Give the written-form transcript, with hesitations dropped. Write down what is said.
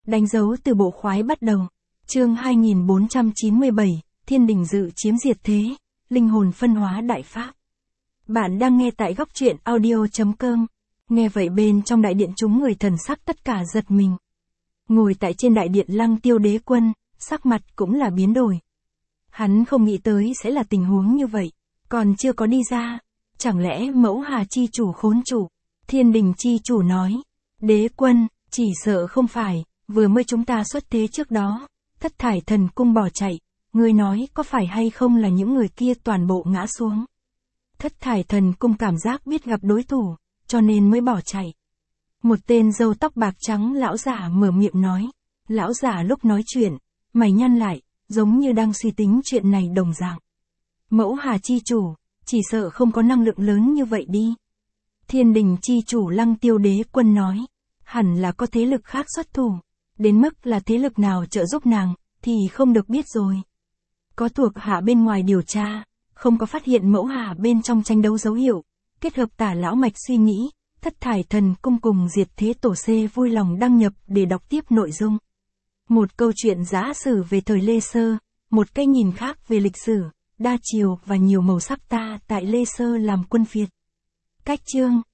Đánh dấu từ bộ khoái bắt đầu. Chương 2497, Thiên đình dự chiếm diệt thế, linh hồn phân hóa đại pháp. Bạn đang nghe tại góc truyện audio.com. Nghe vậy bên trong đại điện chúng người thần sắc tất cả giật mình. Ngồi tại trên đại điện Lăng Tiêu Đế Quân, sắc mặt cũng là biến đổi. Hắn không nghĩ tới sẽ là tình huống như vậy, còn chưa có đi ra. Chẳng lẽ Mẫu Hà chi chủ khốn chủ? Thiên đình chi chủ nói, Đế Quân, chỉ sợ không phải, vừa mới chúng ta xuất thế trước đó, Thất Thải Thần Cung bỏ chạy, ngươi nói có phải hay không là những người kia toàn bộ ngã xuống. Thất Thải Thần Cung cảm giác biết gặp đối thủ, cho nên mới bỏ chạy. Một tên râu tóc bạc trắng lão giả mở miệng nói. Lão giả lúc nói chuyện, mày nhăn lại, giống như đang suy tính chuyện này đồng dạng. Mẫu Hà chi chủ, chỉ sợ không có năng lượng lớn như vậy đi. Thiên đình chi chủ Lăng Tiêu Đế Quân nói, hẳn là có thế lực khác xuất thủ, đến mức là thế lực nào trợ giúp nàng, thì không được biết rồi. Có thuộc hạ bên ngoài điều tra, không có phát hiện Mẫu Hà bên trong tranh đấu dấu hiệu, kết hợp Tả lão mạch suy nghĩ, Thất Thải Thần Cung cùng Diệt Thế Tổ Xê vui lòng đăng nhập để đọc tiếp nội dung. Một câu chuyện giả sử về thời Lê Sơ, một cái nhìn khác về lịch sử, đa chiều và nhiều màu sắc ta tại Lê Sơ làm quân Việt. Cách chương